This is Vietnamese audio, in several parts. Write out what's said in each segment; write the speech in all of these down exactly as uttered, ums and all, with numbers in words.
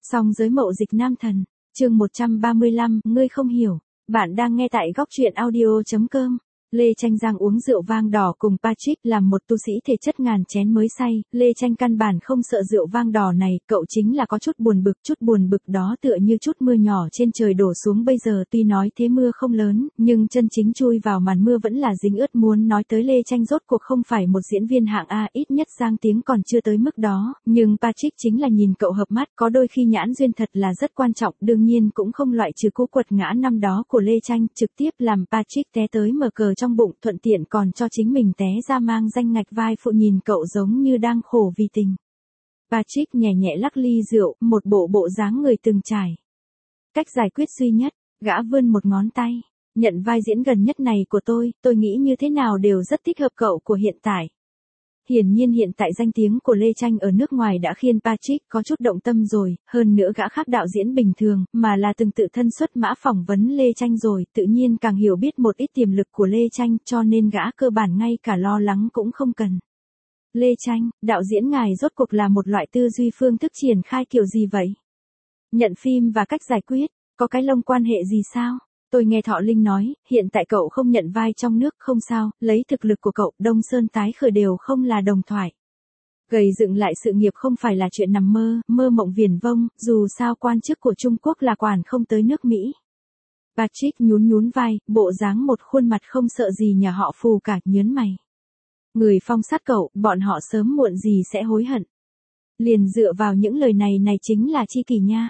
Song giới mậu dịch nam thần, chương một trăm ba mươi lăm, ngươi không hiểu. Bạn đang nghe tại góc truyện audio chấm com. Lê Tranh Giang uống rượu vang đỏ cùng Patrick làm một tu sĩ thể chất ngàn chén mới say, Lê Tranh căn bản không sợ rượu vang đỏ này, cậu chính là có chút buồn bực, chút buồn bực đó tựa như chút mưa nhỏ trên trời đổ xuống bây giờ, tuy nói thế mưa không lớn, nhưng chân chính chui vào màn mưa vẫn là dính ướt. Muốn nói tới Lê Tranh rốt cuộc không phải một diễn viên hạng A, ít nhất Giang tiếng còn chưa tới mức đó, nhưng Patrick chính là nhìn cậu hợp mắt, có đôi khi nhãn duyên thật là rất quan trọng, đương nhiên cũng không loại trừ cú quật ngã năm đó của Lê Tranh, trực tiếp làm Patrick té tới mở cờ trong bụng, thuận tiện còn cho chính mình té ra mang danh ngạch vai phụ, nhìn cậu giống như đang khổ vì tình. Patrick nhẹ nhẹ lắc ly rượu, một bộ bộ dáng người từng trải. Cách giải quyết duy nhất, gã vươn một ngón tay, nhận vai diễn gần nhất này của tôi, tôi nghĩ như thế nào đều rất thích hợp cậu của hiện tại. Hiển nhiên hiện tại danh tiếng của Lê Tranh ở nước ngoài đã khiến Patrick có chút động tâm rồi, hơn nữa gã khác đạo diễn bình thường, mà là từng tự thân xuất mã phỏng vấn Lê Tranh rồi, tự nhiên càng hiểu biết một ít tiềm lực của Lê Tranh, cho nên gã cơ bản ngay cả lo lắng cũng không cần. Lê Tranh, đạo diễn ngài rốt cuộc là một loại tư duy phương thức triển khai kiểu gì vậy? Nhận phim và cách giải quyết, có cái lông quan hệ gì sao? Tôi nghe Thọ Linh nói, hiện tại cậu không nhận vai trong nước, không sao, lấy thực lực của cậu, Đông Sơn tái khởi đều không là đồng thoại. Gầy dựng lại sự nghiệp không phải là chuyện nằm mơ, mơ mộng viển vông, dù sao quan chức của Trung Quốc là quản không tới nước Mỹ. Patrick nhún nhún vai, bộ dáng một khuôn mặt không sợ gì nhà họ Phù cả, nhớn mày. Người phong sát cậu, bọn họ sớm muộn gì sẽ hối hận. Liền dựa vào những lời này này chính là chi kỷ nha.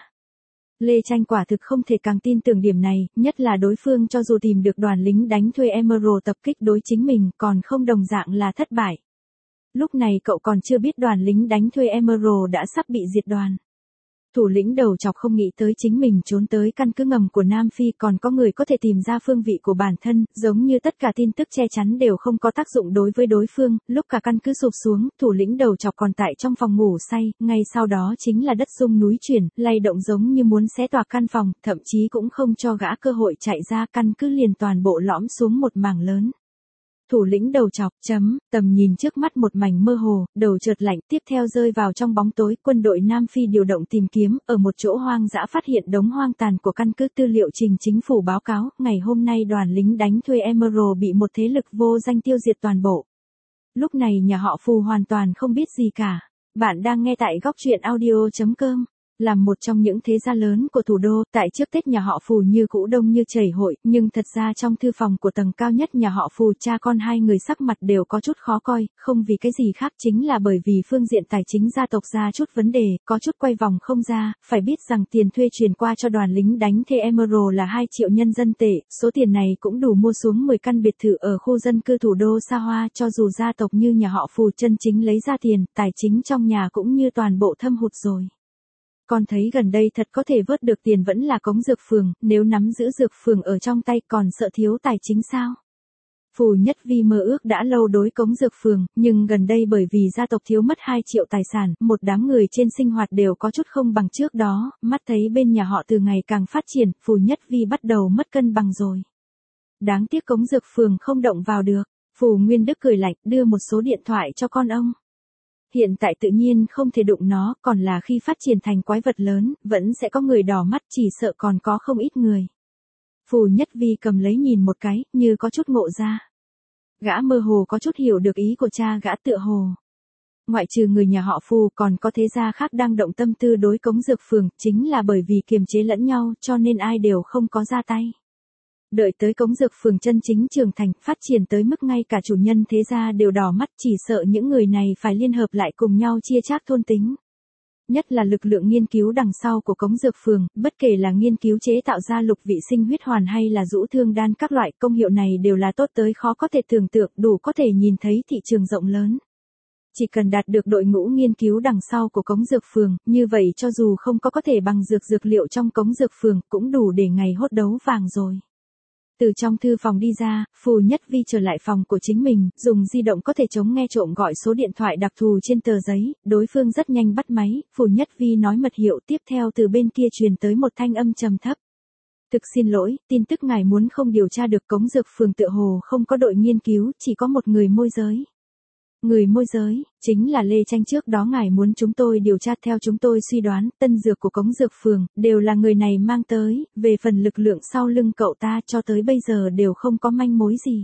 Lê Tranh quả thực không thể càng tin tưởng điểm này, nhất là đối phương cho dù tìm được đoàn lính đánh thuê Emerald tập kích đối chính mình, còn không đồng dạng là thất bại. Lúc này cậu còn chưa biết đoàn lính đánh thuê Emerald đã sắp bị diệt đoàn. Thủ lĩnh đầu chọc không nghĩ tới chính mình trốn tới căn cứ ngầm của Nam Phi, còn có người có thể tìm ra phương vị của bản thân, giống như tất cả tin tức che chắn đều không có tác dụng đối với đối phương, lúc cả căn cứ sụp xuống, thủ lĩnh đầu chọc còn tại trong phòng ngủ say, ngay sau đó chính là đất rung núi chuyển, lay động giống như muốn xé toạc căn phòng, thậm chí cũng không cho gã cơ hội chạy ra, căn cứ liền toàn bộ lõm xuống một mảng lớn. Thủ lĩnh đầu chọc, chấm, tầm nhìn trước mắt một mảnh mơ hồ, đầu chợt lạnh, tiếp theo rơi vào trong bóng tối, quân đội Nam Phi điều động tìm kiếm, ở một chỗ hoang dã phát hiện đống hoang tàn của căn cứ, tư liệu trình chính phủ báo cáo, ngày hôm nay đoàn lính đánh thuê Emerald bị một thế lực vô danh tiêu diệt toàn bộ. Lúc này nhà họ Phù hoàn toàn không biết gì cả. Bạn đang nghe tại góc truyện audio chấm com. Làm một trong những thế gia lớn của thủ đô, tại trước Tết nhà họ Phù như cũ đông như chảy hội, nhưng thật ra trong thư phòng của tầng cao nhất nhà họ Phù, cha con hai người sắc mặt đều có chút khó coi, không vì cái gì khác chính là bởi vì phương diện tài chính gia tộc ra chút vấn đề, có chút quay vòng không ra, phải biết rằng tiền thuê truyền qua cho đoàn lính đánh thuê Emerald là hai triệu nhân dân tệ, số tiền này cũng đủ mua xuống mười căn biệt thự ở khu dân cư thủ đô xa hoa, cho dù gia tộc như nhà họ Phù chân chính lấy ra tiền, tài chính trong nhà cũng như toàn bộ thâm hụt rồi. Con thấy gần đây thật có thể vớt được tiền vẫn là Cống Dược Phường, nếu nắm giữ Dược Phường ở trong tay còn sợ thiếu tài chính sao? Phù Nhất Vi mơ ước đã lâu đối Cống Dược Phường, nhưng gần đây bởi vì gia tộc thiếu mất hai triệu tài sản, một đám người trên sinh hoạt đều có chút không bằng trước đó, mắt thấy bên nhà họ từ ngày càng phát triển, Phù Nhất Vi bắt đầu mất cân bằng rồi. Đáng tiếc Cống Dược Phường không động vào được, Phù Nguyên Đức cười lạnh, đưa một số điện thoại cho con ông. Hiện tại tự nhiên không thể đụng nó, còn là khi phát triển thành quái vật lớn, vẫn sẽ có người đỏ mắt, chỉ sợ còn có không ít người. Phù Nhất Vi cầm lấy nhìn một cái, như có chút ngộ ra. Gã mơ hồ có chút hiểu được ý của cha gã, tựa hồ. Ngoại trừ người nhà họ Phù còn có thế gia khác đang động tâm tư đối Cống Dược Phường, chính là bởi vì kiềm chế lẫn nhau cho nên ai đều không có ra tay. Đợi tới Cống Dược Phường chân chính trưởng thành, phát triển tới mức ngay cả chủ nhân thế gia đều đỏ mắt, chỉ sợ những người này phải liên hợp lại cùng nhau chia chác thôn tính. Nhất là lực lượng nghiên cứu đằng sau của Cống Dược Phường, bất kể là nghiên cứu chế tạo ra lục vị sinh huyết hoàn hay là rũ thương đan, các loại công hiệu này đều là tốt tới khó có thể tưởng tượng, đủ có thể nhìn thấy thị trường rộng lớn. Chỉ cần đạt được đội ngũ nghiên cứu đằng sau của Cống Dược Phường, như vậy cho dù không có có thể bằng dược dược liệu trong Cống Dược Phường, cũng đủ để ngày hốt đấu vàng rồi. Từ trong thư phòng đi ra, Phù Nhất Vi trở lại phòng của chính mình, dùng di động có thể chống nghe trộm gọi số điện thoại đặc thù trên tờ giấy, đối phương rất nhanh bắt máy, Phù Nhất Vi nói mật hiệu, tiếp theo từ bên kia truyền tới một thanh âm trầm thấp. Thực xin lỗi, tin tức ngài muốn không điều tra được, Cống Dược Phường tựa hồ không có đội nghiên cứu, chỉ có một người môi giới. Người môi giới, chính là Lê Tranh trước đó ngài muốn chúng tôi điều tra. Theo chúng tôi suy đoán, tân dược của Cống Dược Phường, đều là người này mang tới, về phần lực lượng sau lưng cậu ta cho tới bây giờ đều không có manh mối gì.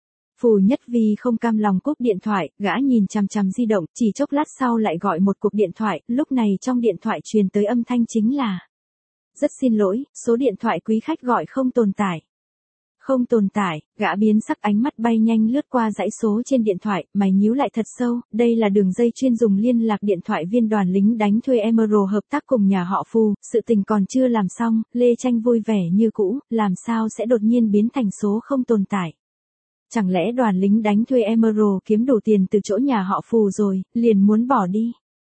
Phù Nhất Vi không cam lòng cúp điện thoại, gã nhìn chằm chằm di động, chỉ chốc lát sau lại gọi một cuộc điện thoại, lúc này trong điện thoại truyền tới âm thanh chính là: rất xin lỗi, số điện thoại quý khách gọi không tồn tại. Không tồn tại, gã biến sắc, ánh mắt bay nhanh lướt qua dãy số trên điện thoại, mày nhíu lại thật sâu, đây là đường dây chuyên dùng liên lạc điện thoại viên đoàn lính đánh thuê Emerald hợp tác cùng nhà họ Phù, sự tình còn chưa làm xong, Lê Tranh vui vẻ như cũ, làm sao sẽ đột nhiên biến thành số không tồn tại. Chẳng lẽ đoàn lính đánh thuê Emerald kiếm đủ tiền từ chỗ nhà họ Phù rồi, liền muốn bỏ đi.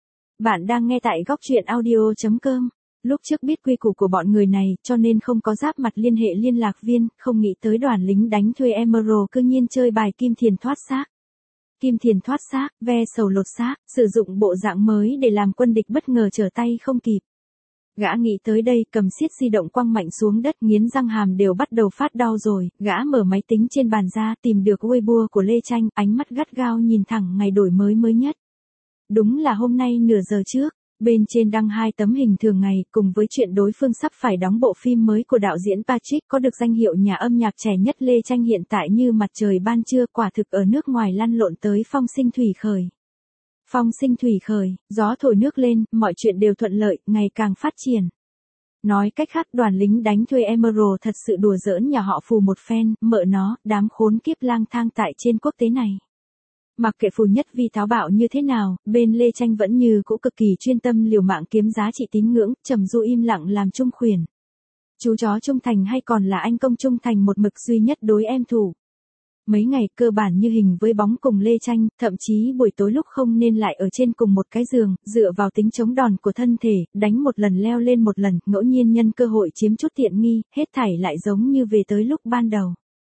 Bạn đang nghe tại góc truyện audio chấm com. Lúc trước biết quy củ của bọn người này, cho nên không có giáp mặt liên hệ liên lạc viên, không nghĩ tới đoàn lính đánh thuê Emerald cư nhiên chơi bài kim thiền thoát xác. Kim thiền thoát xác, ve sầu lột xác, sử dụng bộ dạng mới để làm quân địch bất ngờ trở tay không kịp. Gã nghĩ tới đây, cầm siết di động quăng mạnh xuống đất, nghiến răng hàm đều bắt đầu phát đau rồi, gã mở máy tính trên bàn ra, tìm được Weibo của Lê Tranh, ánh mắt gắt gao nhìn thẳng ngày đổi mới mới nhất. Đúng là hôm nay nửa giờ trước. Bên trên đăng hai tấm hình thường ngày, cùng với chuyện đối phương sắp phải đóng bộ phim mới của đạo diễn Patrick có được danh hiệu nhà âm nhạc trẻ nhất. Lê Tranh hiện tại như mặt trời ban trưa, quả thực ở nước ngoài lăn lộn tới phong sinh thủy khởi. Phong sinh thủy khởi, gió thổi nước lên, mọi chuyện đều thuận lợi, ngày càng phát triển. Nói cách khác, đoàn lính đánh thuê Emerald thật sự đùa giỡn nhà họ Phù một phen, mợ nó, đám khốn kiếp lang thang tại trên quốc tế này. Mặc kệ Phù Nhất Vi táo bạo như thế nào, bên Lê Tranh vẫn như cũ cực kỳ chuyên tâm liều mạng kiếm giá trị tín ngưỡng, Trầm Du im lặng làm trung khuyển. Chú chó trung thành hay còn là anh công trung thành một mực duy nhất đối em thủ. Mấy ngày cơ bản như hình với bóng cùng Lê Tranh, thậm chí buổi tối lúc không nên lại ở trên cùng một cái giường, dựa vào tính chống đòn của thân thể, đánh một lần leo lên một lần, ngẫu nhiên nhân cơ hội chiếm chút tiện nghi, hết thảy lại giống như về tới lúc ban đầu.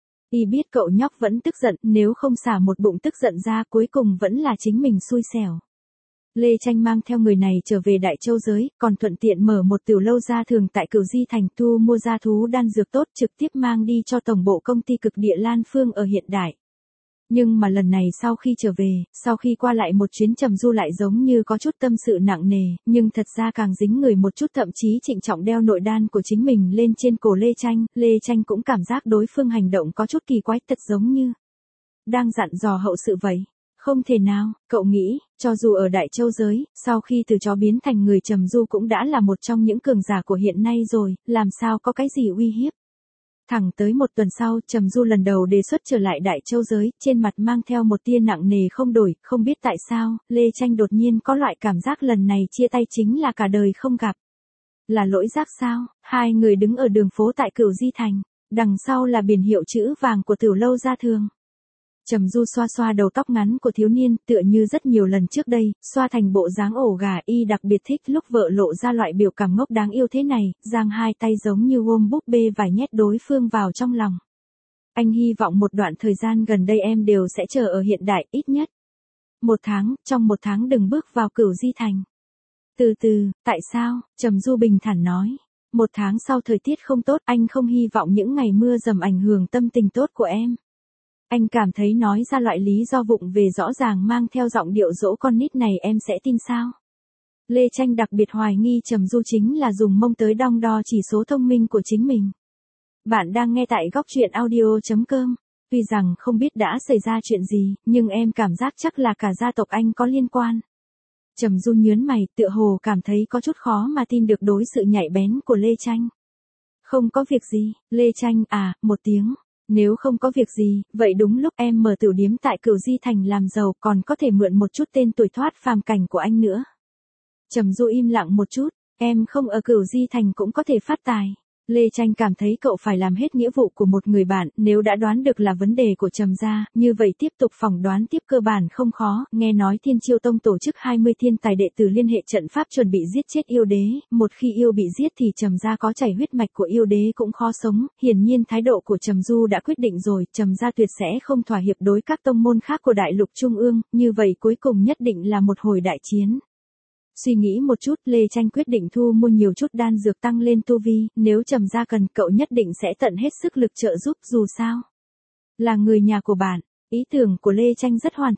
Y biết cậu nhóc vẫn tức giận, nếu không xả một bụng tức giận ra cuối cùng vẫn là chính mình xui xẻo. Lê Tranh mang theo người này trở về Đại Châu giới, còn thuận tiện mở một tiểu lâu gia thường tại Cửu Di Thành, thu mua gia thú đan dược tốt trực tiếp mang đi cho tổng bộ công ty Cực Địa Lan Phương ở hiện đại. Nhưng mà lần này sau khi trở về, sau khi qua lại một chuyến Trầm Du lại giống như có chút tâm sự nặng nề, nhưng thật ra càng dính người một chút, thậm chí trịnh trọng đeo nội đan của chính mình lên trên cổ Lê Tranh. Lê Tranh cũng cảm giác đối phương hành động có chút kỳ quái, thật giống như đang dặn dò hậu sự vậy. Không thể nào, cậu nghĩ, cho dù ở Đại Châu giới, sau khi từ chó biến thành người Trầm Du cũng đã là một trong những cường giả của hiện nay rồi, làm sao có cái gì uy hiếp. Thẳng tới một tuần sau, Trầm Du lần đầu đề xuất trở lại Đại Châu giới, trên mặt mang theo một tia nặng nề không đổi, không biết tại sao, Lê Tranh đột nhiên có loại cảm giác lần này chia tay chính là cả đời không gặp. Là lỗi giác sao? Hai người đứng ở đường phố tại Cửu Di Thành, đằng sau là biển hiệu chữ vàng của tiểu lâu gia thường. Trầm Du xoa xoa đầu tóc ngắn của thiếu niên, tựa như rất nhiều lần trước đây, xoa thành bộ dáng ổ gà. Y đặc biệt thích lúc vợ lộ ra loại biểu cảm ngốc đáng yêu thế này, giang hai tay giống như ôm búp bê vài nhét đối phương vào trong lòng. Anh hy vọng một đoạn thời gian gần đây em đều sẽ chờ ở hiện đại, ít nhất một tháng, trong một tháng đừng bước vào Cửu Di Thành. Từ từ, tại sao? Trầm Du bình thản nói. Một tháng sau thời tiết không tốt, anh không hy vọng những ngày mưa dầm ảnh hưởng tâm tình tốt của em. Anh cảm thấy nói ra loại lý do vụng về rõ ràng mang theo giọng điệu dỗ con nít này em sẽ tin sao? Lê Tranh đặc biệt hoài nghi Trầm Du chính là dùng mông tới đong đo chỉ số thông minh của chính mình. Bạn đang nghe tại góc truyện audio chấm com. Tuy rằng không biết đã xảy ra chuyện gì, nhưng em cảm giác chắc là cả gia tộc anh có liên quan. Trầm Du nhớn mày, tựa hồ cảm thấy có chút khó mà tin được đối sự nhạy bén của Lê Tranh. Không có việc gì, Lê Tranh à, một tiếng. Nếu không có việc gì, vậy đúng lúc em mở tiểu điếm tại Cửu Di Thành làm giàu, còn có thể mượn một chút tên tuổi thoát phàm cảnh của anh nữa. Trầm Du im lặng một chút, em không ở Cửu Di Thành cũng có thể phát tài. Lê Tranh cảm thấy cậu phải làm hết nghĩa vụ của một người bạn, nếu đã đoán được là vấn đề của Trầm gia, như vậy tiếp tục phỏng đoán tiếp cơ bản không khó. Nghe nói Thiên Chiêu Tông tổ chức hai mươi thiên tài đệ tử liên hệ trận pháp chuẩn bị giết chết yêu đế, một khi yêu bị giết thì Trầm gia có chảy huyết mạch của yêu đế cũng khó sống. Hiển nhiên thái độ của Trầm Du đã quyết định rồi, Trầm gia tuyệt sẽ không thỏa hiệp đối các tông môn khác của Đại Lục Trung ương, như vậy cuối cùng nhất định là một hồi đại chiến. Suy nghĩ một chút, Lê Tranh quyết định thu mua nhiều chút đan dược tăng lên tu vi, nếu Trầm gia cần cậu nhất định sẽ tận hết sức lực trợ giúp, dù sao là người nhà của bạn. Ý tưởng của Lê Tranh rất hoàn thiện,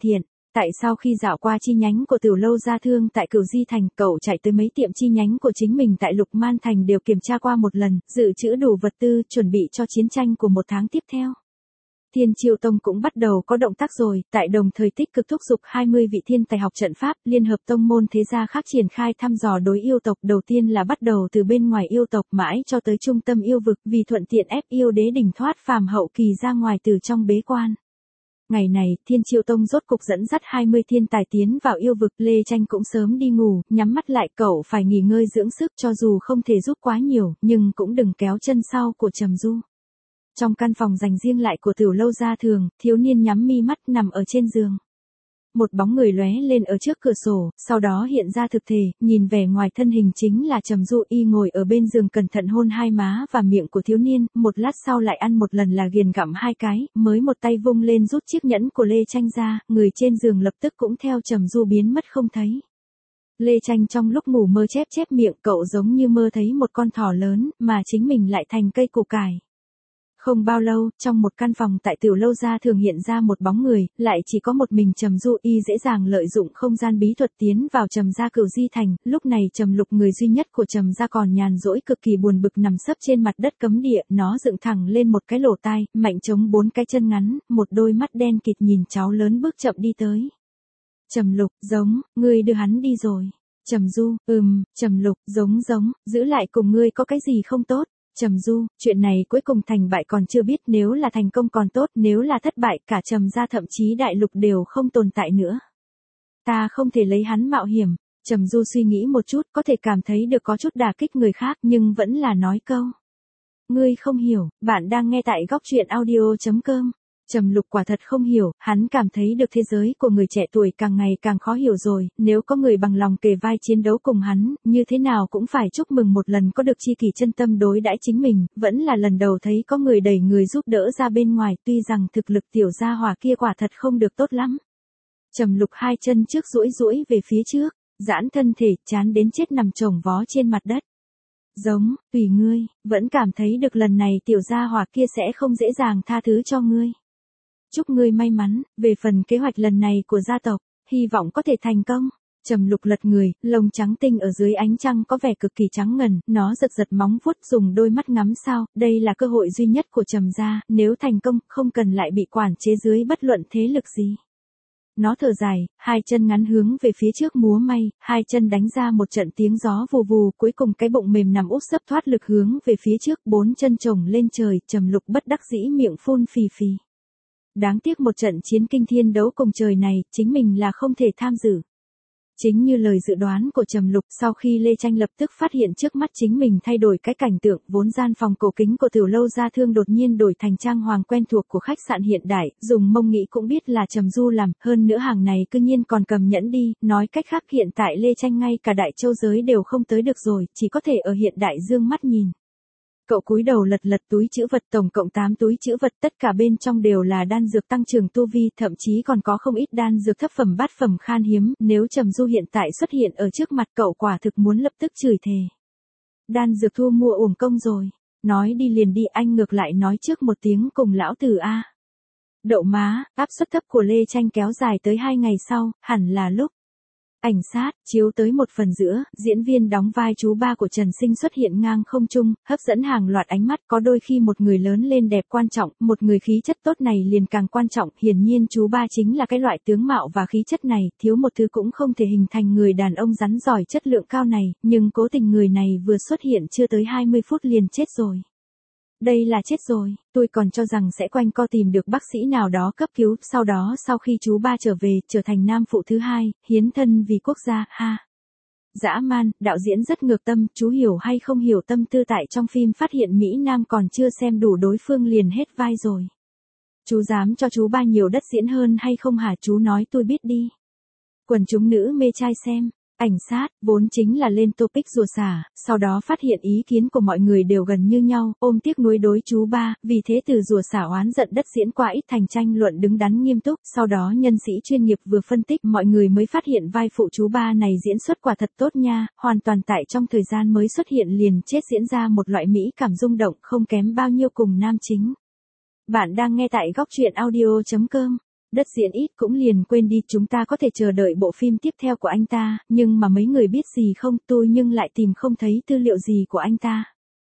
Tại sao khi dạo qua chi nhánh của Tiểu Lâu Gia Thương tại Cửu Di Thành, cậu chạy tới mấy tiệm chi nhánh của chính mình tại Lục Man Thành đều kiểm tra qua một lần, dự trữ đủ vật tư, chuẩn bị cho chiến tranh của một tháng tiếp theo. Thiên Chiêu Tông cũng bắt đầu có động tác rồi, tại đồng thời tích cực thúc giục hai mươi vị thiên tài học trận pháp, liên hợp tông môn thế gia khác triển khai thăm dò đối yêu tộc, đầu tiên là bắt đầu từ bên ngoài yêu tộc mãi cho tới trung tâm yêu vực, vì thuận tiện ép yêu đế đỉnh thoát phàm hậu kỳ ra ngoài từ trong bế quan. Ngày này, Thiên Chiêu Tông rốt cục dẫn dắt hai mươi thiên tài tiến vào yêu vực, Lê Tranh cũng sớm đi ngủ, nhắm mắt lại, cậu phải nghỉ ngơi dưỡng sức, cho dù không thể giúp quá nhiều, nhưng cũng đừng kéo chân sau của Trầm Du. Trong căn phòng dành riêng lại của Tiểu Lâu Gia Thường, thiếu niên nhắm mi mắt nằm ở trên giường. Một bóng người lóe lên ở trước cửa sổ, sau đó hiện ra thực thể, nhìn vẻ ngoài thân hình chính là Trầm Du, y ngồi ở bên giường cẩn thận hôn hai má và miệng của thiếu niên, một lát sau lại ăn một lần là ghiền gặm hai cái, mới một tay vung lên rút chiếc nhẫn của Lê Tranh ra, người trên giường lập tức cũng theo Trầm Du biến mất không thấy. Lê Tranh trong lúc ngủ mơ chép chép miệng, cậu giống như mơ thấy một con thỏ lớn, mà chính mình lại thành cây củ cải. Không bao lâu, trong một căn phòng tại Tiểu Lâu Gia Thường hiện ra một bóng người, lại chỉ có một mình Trầm Du, y dễ dàng lợi dụng không gian bí thuật tiến vào Trầm gia Cửu Di Thành, lúc này Trầm Lục, người duy nhất của Trầm gia, còn nhàn rỗi cực kỳ buồn bực nằm sấp trên mặt đất cấm địa, nó dựng thẳng lên một cái lỗ tai, mạnh chống bốn cái chân ngắn, một đôi mắt đen kịt nhìn cháu lớn bước chậm đi tới. Trầm Lục, giống, ngươi đưa hắn đi rồi. Trầm Du, ừm, Trầm Lục, giống giống, giữ lại cùng ngươi có cái gì không tốt? Trầm Du, chuyện này cuối cùng thành bại còn chưa biết, nếu là thành công còn tốt, nếu là thất bại cả Trầm gia thậm chí đại lục đều không tồn tại nữa. Ta không thể lấy hắn mạo hiểm. Trầm Du suy nghĩ một chút, có thể cảm thấy được có chút đả kích người khác, nhưng vẫn là nói câu. Ngươi không hiểu, bạn đang nghe tại góc truyện audio chấm com. Trầm Lục quả thật không hiểu, hắn cảm thấy được thế giới của người trẻ tuổi càng ngày càng khó hiểu rồi, nếu có người bằng lòng kề vai chiến đấu cùng hắn, như thế nào cũng phải chúc mừng một lần có được chi kỷ chân tâm đối đãi chính mình, vẫn là lần đầu thấy có người đẩy người giúp đỡ ra bên ngoài, tuy rằng thực lực tiểu gia hỏa kia quả thật không được tốt lắm. Trầm Lục hai chân trước duỗi duỗi về phía trước, giãn thân thể, chán đến chết nằm chồng vó trên mặt đất. Giống, tùy ngươi, vẫn cảm thấy được lần này tiểu gia hỏa kia sẽ không dễ dàng tha thứ cho ngươi. Chúc ngươi may mắn, về phần kế hoạch lần này của gia tộc, hy vọng có thể thành công. Trầm Lục lật người, lông trắng tinh ở dưới ánh trăng có vẻ cực kỳ trắng ngần, nó giật giật móng vuốt dùng đôi mắt ngắm sao, đây là cơ hội duy nhất của Trầm gia, nếu thành công, không cần lại bị quản chế dưới bất luận thế lực gì. Nó thở dài, hai chân ngắn hướng về phía trước múa may, hai chân đánh ra một trận tiếng gió vù vù, cuối cùng cái bụng mềm nằm úp sấp thoát lực hướng về phía trước, bốn chân chồng lên trời, Trầm Lục bất đắc dĩ miệng phun phì phì. Đáng tiếc một trận chiến kinh thiên đấu cùng trời này, chính mình là không thể tham dự. Chính như lời dự đoán của Trầm Lục, sau khi Lê Tranh lập tức phát hiện trước mắt chính mình thay đổi cái cảnh tượng, vốn gian phòng cổ kính của Tiểu Lâu Gia Thương đột nhiên đổi thành trang hoàng quen thuộc của khách sạn hiện đại, dùng mông nghĩ cũng biết là Trầm Du làm, hơn nữa hàng này cư nhiên còn cầm nhẫn đi, nói cách khác hiện tại Lê Tranh ngay cả đại châu giới đều không tới được rồi, chỉ có thể ở hiện đại dương mắt nhìn. Cậu cúi đầu lật lật túi trữ vật, tổng cộng tám túi trữ vật, tất cả bên trong đều là đan dược tăng trưởng tu vi, thậm chí còn có không ít đan dược thấp phẩm bát phẩm khan hiếm, nếu Trầm Du hiện tại xuất hiện ở trước mặt cậu quả thực muốn lập tức chửi thề. Đan dược thu mua uổng công rồi, nói đi liền đi, anh ngược lại nói trước một tiếng cùng lão tử a. Đậu má, áp suất thấp của Lê Tranh kéo dài tới hai ngày sau, hẳn là lúc. Ảnh sát, chiếu tới một phần giữa, diễn viên đóng vai chú ba của Trần Sinh xuất hiện ngang không trung, hấp dẫn hàng loạt ánh mắt, có đôi khi một người lớn lên đẹp quan trọng, một người khí chất tốt này liền càng quan trọng, hiển nhiên chú ba chính là cái loại tướng mạo và khí chất này, thiếu một thứ cũng không thể hình thành người đàn ông rắn giỏi chất lượng cao này, nhưng cố tình người này vừa xuất hiện chưa tới hai mươi phút liền chết rồi. Đây là chết rồi, tôi còn cho rằng sẽ quanh co tìm được bác sĩ nào đó cấp cứu, sau đó sau khi chú ba trở về, trở thành nam phụ thứ hai, hiến thân vì quốc gia, ha. Dã man, đạo diễn rất ngược tâm, chú hiểu hay không hiểu tâm tư tại trong phim phát hiện Mỹ Nam còn chưa xem đủ đối phương liền hết vai rồi. Chú dám cho chú ba nhiều đất diễn hơn hay không hả, chú nói tôi biết đi. Quần chúng nữ mê trai xem. Ảnh sát, vốn chính là lên topic rùa xả, sau đó phát hiện ý kiến của mọi người đều gần như nhau, ôm tiếc nuối đối chú ba, vì thế từ rùa xả oán giận đất diễn qua ít thành tranh luận đứng đắn nghiêm túc, sau đó nhân sĩ chuyên nghiệp vừa phân tích mọi người mới phát hiện vai phụ chú ba này diễn xuất quả thật tốt nha, hoàn toàn tại trong thời gian mới xuất hiện liền chết diễn ra một loại mỹ cảm rung động không kém bao nhiêu cùng nam chính. Bạn đang nghe tại góc truyện audio chấm com. Đất diễn ít cũng liền quên đi, chúng ta có thể chờ đợi bộ phim tiếp theo của anh ta, nhưng mà mấy người biết gì không, tôi nhưng lại tìm không thấy tư liệu gì của anh ta.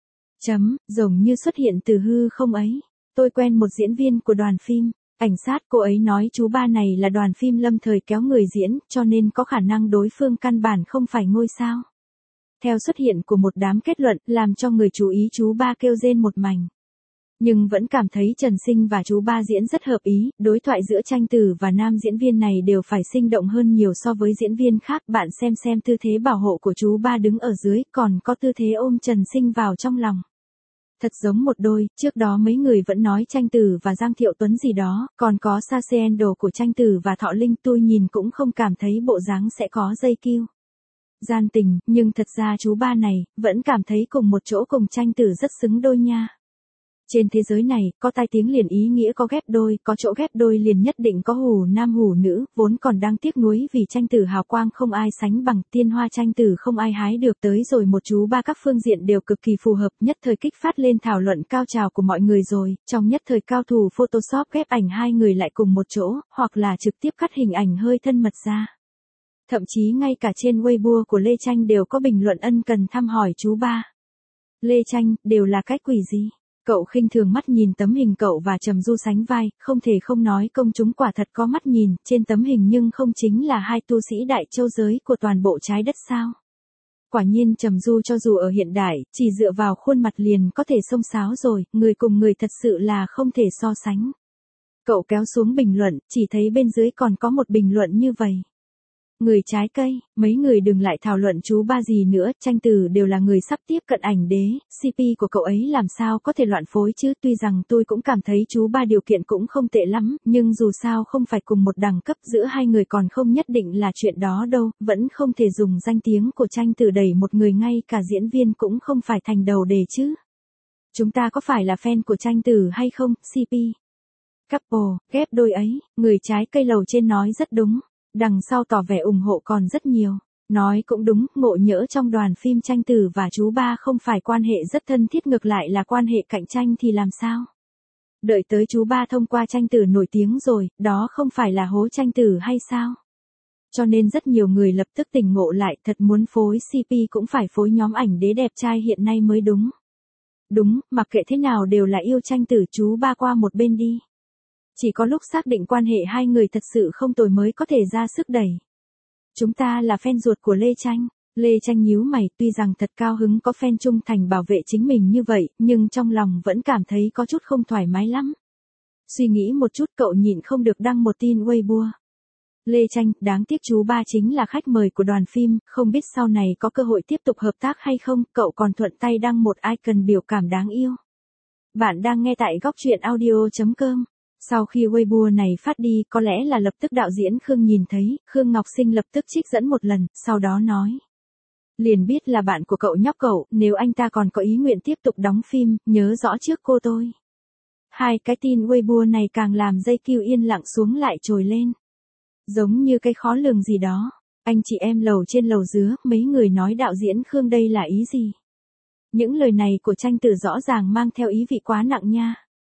Chấm, giống như xuất hiện từ hư không ấy. Tôi quen một diễn viên của đoàn phim, ảnh sát, cô ấy nói chú ba này là đoàn phim lâm thời kéo người diễn, cho nên có khả năng đối phương căn bản không phải ngôi sao. Theo xuất hiện của một đám kết luận, làm cho người chú ý chú ba kêu rên một mảnh. Nhưng vẫn cảm thấy Trần Sinh và chú ba diễn rất hợp ý, đối thoại giữa Tranh Tử và nam diễn viên này đều phải sinh động hơn nhiều so với diễn viên khác. Bạn xem xem tư thế bảo hộ của chú ba đứng ở dưới, còn có tư thế ôm Trần Sinh vào trong lòng. Thật giống một đôi, trước đó mấy người vẫn nói Tranh Tử và Giang Thiệu Tuấn gì đó, còn có Saseendo của Tranh Tử và Thọ Linh, tôi nhìn cũng không cảm thấy bộ dáng sẽ có dây kiu gian tình, nhưng thật ra chú ba này, vẫn cảm thấy cùng một chỗ cùng Tranh Tử rất xứng đôi nha. Trên thế giới này, có tai tiếng liền ý nghĩa có ghép đôi, có chỗ ghép đôi liền nhất định có hủ nam hủ nữ, vốn còn đang tiếc nuối vì Tranh Tử hào quang không ai sánh bằng, tiên hoa Tranh Tử không ai hái được, tới rồi một chú ba các phương diện đều cực kỳ phù hợp, nhất thời kích phát lên thảo luận cao trào của mọi người rồi, trong nhất thời cao thủ Photoshop ghép ảnh hai người lại cùng một chỗ, hoặc là trực tiếp cắt hình ảnh hơi thân mật ra. Thậm chí ngay cả trên Weibo của Lê Tranh đều có bình luận ân cần thăm hỏi chú ba. Lê Tranh, đều là cách quỷ gì? Cậu khinh thường mắt nhìn tấm hình cậu và Trầm Du sánh vai, không thể không nói công chúng quả thật có mắt nhìn, trên tấm hình nhưng không chính là hai tu sĩ đại châu giới của toàn bộ trái đất sao? Quả nhiên Trầm Du cho dù ở hiện đại, chỉ dựa vào khuôn mặt liền có thể xông xáo rồi, người cùng người thật sự là không thể so sánh. Cậu kéo xuống bình luận, chỉ thấy bên dưới còn có một bình luận như vậy. Người trái cây, mấy người đừng lại thảo luận chú ba gì nữa, Tranh Tử đều là người sắp tiếp cận ảnh đế, xê pê của cậu ấy làm sao có thể loạn phối chứ, tuy rằng tôi cũng cảm thấy chú ba điều kiện cũng không tệ lắm, nhưng dù sao không phải cùng một đẳng cấp, giữa hai người còn không nhất định là chuyện đó đâu, vẫn không thể dùng danh tiếng của Tranh Tử đẩy một người, ngay cả diễn viên cũng không phải thành đầu đề chứ. Chúng ta có phải là fan của Tranh Tử hay không, xê pê? Couple, ghép đôi ấy, người trái cây lầu trên nói rất đúng. Đằng sau tỏ vẻ ủng hộ còn rất nhiều. Nói cũng đúng, ngộ nhỡ trong đoàn phim Tranh Tử và chú ba không phải quan hệ rất thân thiết, ngược lại là quan hệ cạnh tranh thì làm sao? Đợi tới chú ba thông qua Tranh Tử nổi tiếng rồi, đó không phải là hố Tranh Tử hay sao? Cho nên rất nhiều người lập tức tỉnh ngộ lại, thật muốn phối xê pê cũng phải phối nhóm ảnh đế đẹp trai hiện nay mới đúng. Đúng, mặc kệ thế nào đều là yêu Tranh Tử, chú ba qua một bên đi. Chỉ có lúc xác định quan hệ hai người thật sự không tồi mới có thể ra sức đẩy. Chúng ta là fan ruột của Lê Tranh. Lê Tranh nhíu mày, tuy rằng thật cao hứng có fan trung thành bảo vệ chính mình như vậy, nhưng trong lòng vẫn cảm thấy có chút không thoải mái lắm. Suy nghĩ một chút cậu nhịn không được đăng một tin Weibo. Lê Tranh, đáng tiếc chú ba chính là khách mời của đoàn phim, không biết sau này có cơ hội tiếp tục hợp tác hay không, cậu còn thuận tay đăng một icon biểu cảm đáng yêu. Bạn đang nghe tại góc truyện audio chấm com. Sau khi Weibo này phát đi, có lẽ là lập tức đạo diễn Khương nhìn thấy, Khương Ngọc Sinh lập tức trích dẫn một lần, sau đó nói. Liền biết là bạn của cậu nhóc cậu, nếu anh ta còn có ý nguyện tiếp tục đóng phim, nhớ rõ trước cô tôi. Hai cái tin Weibo này càng làm dây kiu yên lặng xuống lại trồi lên. Giống như cái khó lường gì đó. Anh chị em lầu trên lầu dưới, mấy người nói đạo diễn Khương đây là ý gì? Những lời này của Tranh Tử rõ ràng mang theo ý vị quá nặng nha.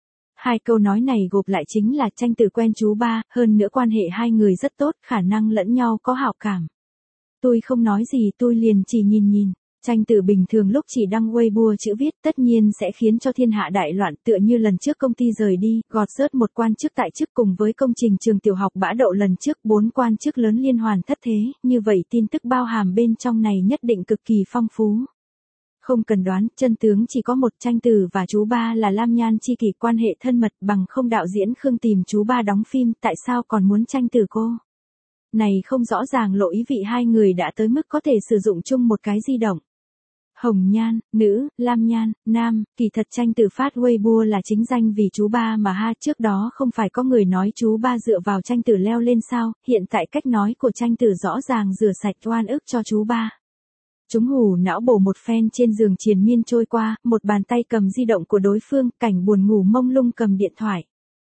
Hai câu nói này gộp lại chính là Tranh Tử quen chú ba, hơn nữa quan hệ hai người rất tốt, khả năng lẫn nhau có hảo cảm. Tôi không nói gì, tôi liền chỉ nhìn nhìn. Tranh Tử bình thường lúc chỉ đăng Weibo chữ viết tất nhiên sẽ khiến cho thiên hạ đại loạn, tựa như lần trước công ty rời đi, gọt rớt một quan chức tại chức cùng với công trình trường tiểu học bã đậu lần trước, bốn quan chức lớn liên hoàn thất thế, như vậy tin tức bao hàm bên trong này nhất định cực kỳ phong phú. Không cần đoán, chân tướng chỉ có một, Tranh Tử và chú ba là lam nhan chi kỷ, quan hệ thân mật, bằng không đạo diễn Khương tìm chú ba đóng phim, tại sao còn muốn Tranh Tử cô? Này không rõ ràng lộ ý vị hai người đã tới mức có thể sử dụng chung một cái di động. Hồng nhan, nữ, lam nhan, nam, kỳ thật Tranh Tử phát Weibo là chính danh vì chú ba mà ha, trước đó không phải có người nói chú ba dựa vào Tranh Tử leo lên sao, hiện tại cách nói của Tranh Tử rõ ràng rửa sạch oan ức cho chú ba. Chúng hù não bổ một phen trên giường triền miên trôi qua, một bàn tay cầm di động của đối phương, cảnh buồn ngủ mông lung cầm điện thoại.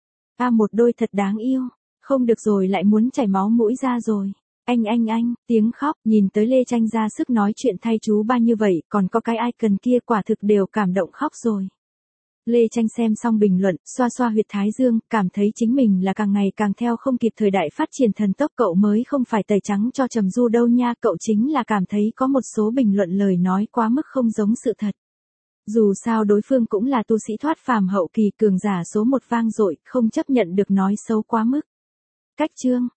À một đôi thật đáng yêu, không được rồi lại muốn chảy máu mũi ra rồi. Anh anh anh, tiếng khóc, nhìn tới Lê Tranh ra sức nói chuyện thay chú ba như vậy, còn có cái icon kia quả thực đều cảm động khóc rồi. Lê Tranh xem xong bình luận, xoa xoa huyệt thái dương, cảm thấy chính mình là càng ngày càng theo không kịp thời đại phát triển thần tốc. Cậu mới không phải tẩy trắng cho Trầm Du đâu nha, cậu chính là cảm thấy có một số bình luận lời nói quá mức không giống sự thật. Dù sao đối phương cũng là tu sĩ thoát phàm hậu kỳ cường giả số một vang dội, không chấp nhận được nói xấu quá mức. Cách chương